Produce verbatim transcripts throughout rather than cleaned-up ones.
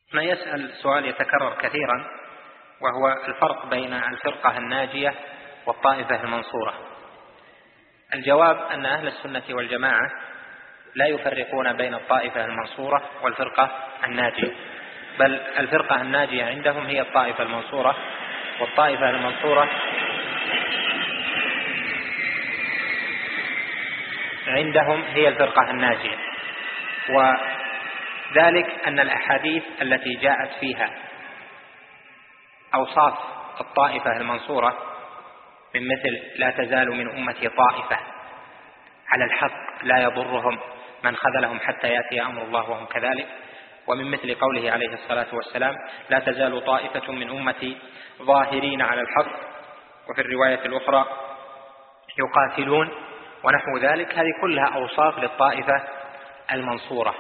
ما يسأل سؤال يتكرر كثيرا، وهو الفرق بين الفرقة الناجية والطائفة المنصورة. الجواب أن أهل السنة والجماعة لا يفرقون بين الطائفة المنصورة والفرقة الناجية، بل الفرقة الناجية عندهم هي الطائفة المنصورة، والطائفة المنصورة عندهم هي الفرقة الناجية. وذلك أن الأحاديث التي جاءت فيها أوصاف الطائفة المنصورة من مثل لا تزال من أمتي طائفة على الحق لا يضرهم من خذلهم حتى يأتي أمر الله وهم كذلك، ومن مثل قوله عليه الصلاة والسلام لا تزال طائفة من أمتي ظاهرين على الحق، وفي الرواية الأخرى يقاتلون، ونحو ذلك. هذه كلها أوصاف للطائفة المنصورة.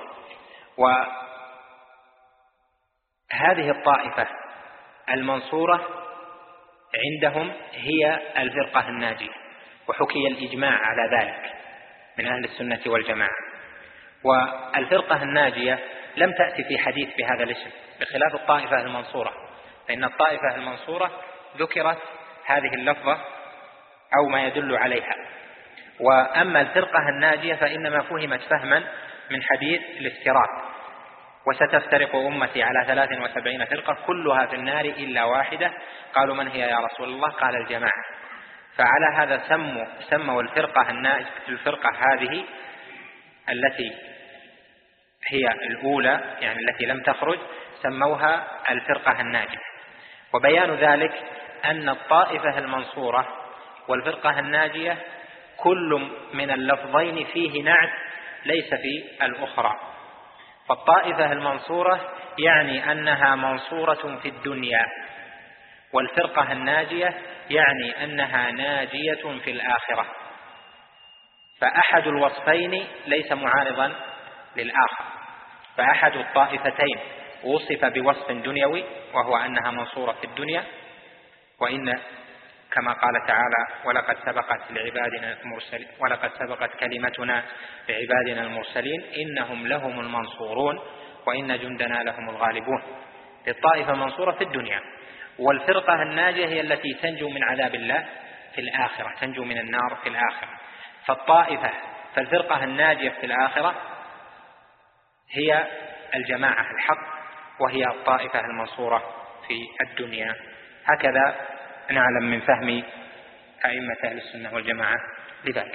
وهذه الطائفة المنصورة عندهم هي الفرقة الناجية، وحكي الإجماع على ذلك من أهل السنة والجماعة. والفرقة الناجية لم تأتي في حديث بهذا الاسم، بخلاف الطائفة المنصورة، فإن الطائفة المنصورة ذكرت هذه اللفظة أو ما يدل عليها. وأما الفرقة الناجية فإنما فهمت فهما من حديث الافتراق، وستفترق أمتي على ثلاث وسبعين فرقة كلها في النار إلا واحدة، قالوا من هي يا رسول الله؟ قال الجماعة. فعلى هذا سموا سموا الفرقة الناجية الفرقة هذه التي هي الأولى، يعني التي لم تخرج، سموها الفرقة الناجية. وبيان ذلك أن الطائفة المنصورة والفرقة الناجية كل من اللفظين فيه نعت ليس في الأخرى. فالطائفة المنصورة يعني أنها منصورة في الدنيا، والفرقة الناجية يعني أنها ناجية في الآخرة. فأحد الوصفين ليس معارضا للآخر، فأحد الطائفتين وصف بوصف دنيوي وهو أنها منصورة في الدنيا، وإن كما قال تعالى ولقد سبقت لعبادنا المرسلين ولقد سبقت كلمتنا لعبادنا المرسلين إنهم لهم المنصورون وإن جندنا لهم الغالبون. الطائفة منصورة في الدنيا، والفرقة الناجية هي التي تنجو من عذاب الله في الآخرة، تنجو من النار في الآخرة. فالطائفة فالفرقة الناجية في الآخرة هي الجماعة الحق، وهي الطائفة المنصورة في الدنيا. هكذا نعلم من فهم أئمة أهل السنة والجماعة لذلك.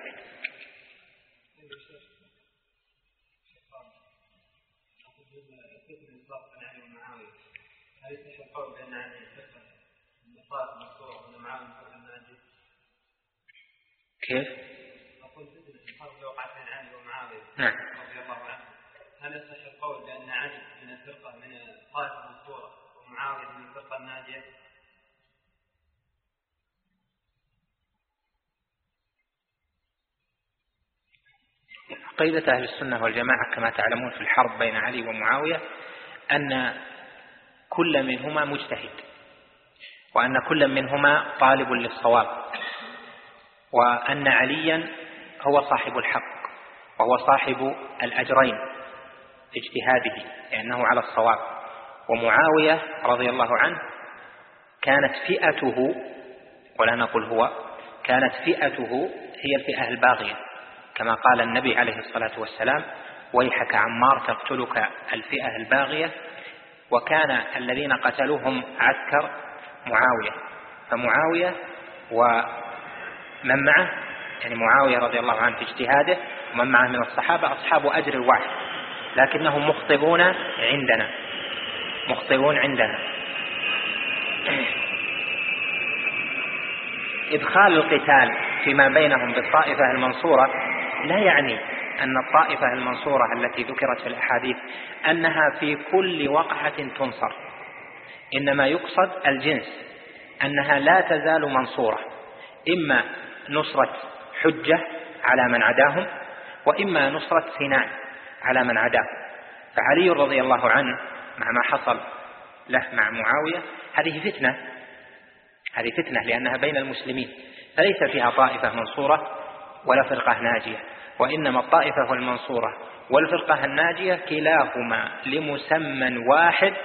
كيف؟ نعم. هل يصح القول بأن علي من الفرقة من الطائفة المنصورة ومعاوية من الفرقة الناجية؟ عقيدة أهل السنة والجماعة كما تعلمون في الحرب بين علي ومعاوية أن كل منهما مجتهد، وأن كل منهما طالب للصواب، وأن عليا هو صاحب الحق وهو صاحب الأجرين في اجتهاده لأنه على الصواب. ومعاوية رضي الله عنه كانت فئته، ولا نقول هو، كانت فئته هي الفئة الباغية، كما قال النبي عليه الصلاة والسلام ويحك عمار تقتلك الفئة الباغية. وكان الذين قتلوهم عسكر معاوية، فمعاوية ومن معه، يعني معاوية رضي الله عنه في اجتهاده ومن معه من الصحابة أصحاب أجر واحد، لكنهم مخطئون عندنا مخطئون عندنا إدخال القتال فيما بينهم بالطائفة المنصورة لا يعني أن الطائفة المنصورة التي ذكرت في الأحاديث أنها في كل وقعة تنصر، إنما يقصد الجنس، أنها لا تزال منصورة، إما نصرة حجة على من عداهم، وإما نصرة سنان على من عداهم. فعلي رضي الله عنه مع ما حصل له مع معاوية هذه فتنة هذه فتنة لأنها بين المسلمين، فليس فيها طائفة منصورة ولا فرقة ناجية، وإنما الطائفة المنصورة والفرقة الناجية كلاهما لمسمى واحد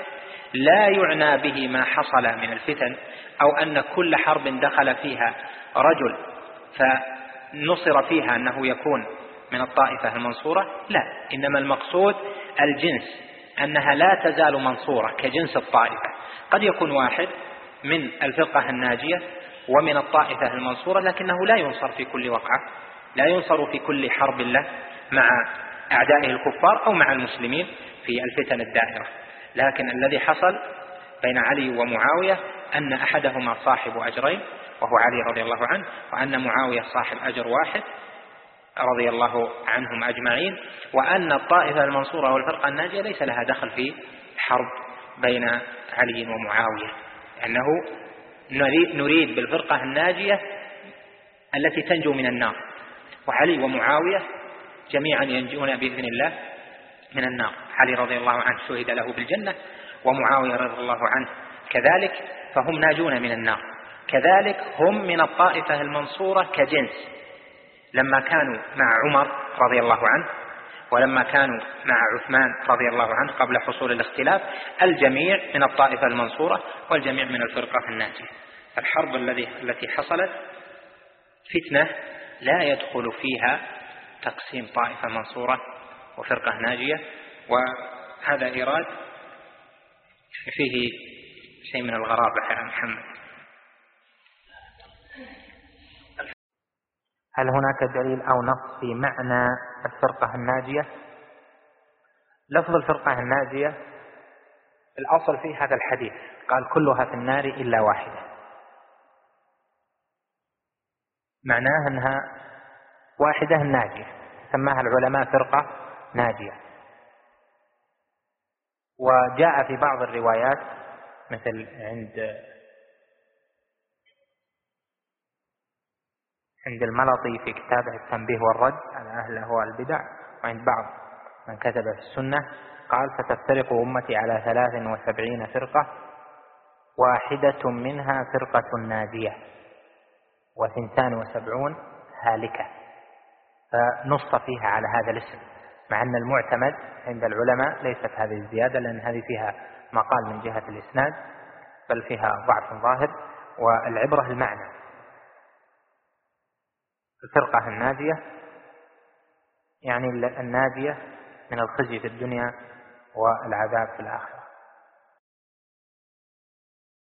لا يعنى به ما حصل من الفتن أو أن كل حرب دخل فيها رجل فنصر فيها أنه يكون من الطائفة المنصورة، لا، إنما المقصود الجنس، أنها لا تزال منصورة كجنس الطائفة. قد يكون واحد من الفرقة الناجية ومن الطائفة المنصورة لكنه لا ينصر في كل وقعة، لا ينصر في كل حرب له مع أعدائه الكفار أو مع المسلمين في الفتن الدائرة. لكن الذي حصل بين علي ومعاوية أن أحدهما صاحب أجرين وهو علي رضي الله عنه، وأن معاوية صاحب أجر واحد رضي الله عنهم أجمعين، وأن الطائفة المنصورة والفرقة الناجية ليس لها دخل في حرب بين علي ومعاوية، لأنه نريد بالفرقة الناجية التي تنجو من النار، وعلي ومعاوية جميعا ينجون بإذن الله من النار. علي رضي الله عنه شهد له بالجنة، ومعاوية رضي الله عنه كذلك، فهم ناجون من النار. كذلك هم من الطائفة المنصورة كجنس، لما كانوا مع عمر رضي الله عنه ولما كانوا مع عثمان رضي الله عنه قبل حصول الاختلاف، الجميع من الطائفة المنصورة والجميع من الفرقة الناجية. الحرب التي حصلت فتنة لا يدخل فيها تقسيم طائفة منصورة وفرقة ناجية، وهذا إيراد فيه شيء من الغرابة يا محمد. هل هناك دليل أو نص في معنى الفرقة الناجية؟ لفظ الفرقة الناجية الأصل في هذا الحديث قال كلها في النار إلا واحدة، معناه أنها واحدة ناجية، سماها العلماء فرقة ناجية. وجاء في بعض الروايات مثل عند عند الملطي في كتابه التنبيه والرد على أهل الأهواء البدع، وعند بعض من كتب في السنة قال فتفترق أمتي على ثلاث وسبعين فرقة واحدة منها فرقة ناجية وثنتان وسبعون هالكة، فنص فيها على هذا الاسم، مع أن المعتمد عند العلماء ليست هذه الزيادة، لأن هذه فيها مقال من جهة الإسناد بل فيها ضعف ظاهر، والعبرة المعنى. الفرقة الناجية يعني الناجية من الخزي في الدنيا والعذاب في الآخرة.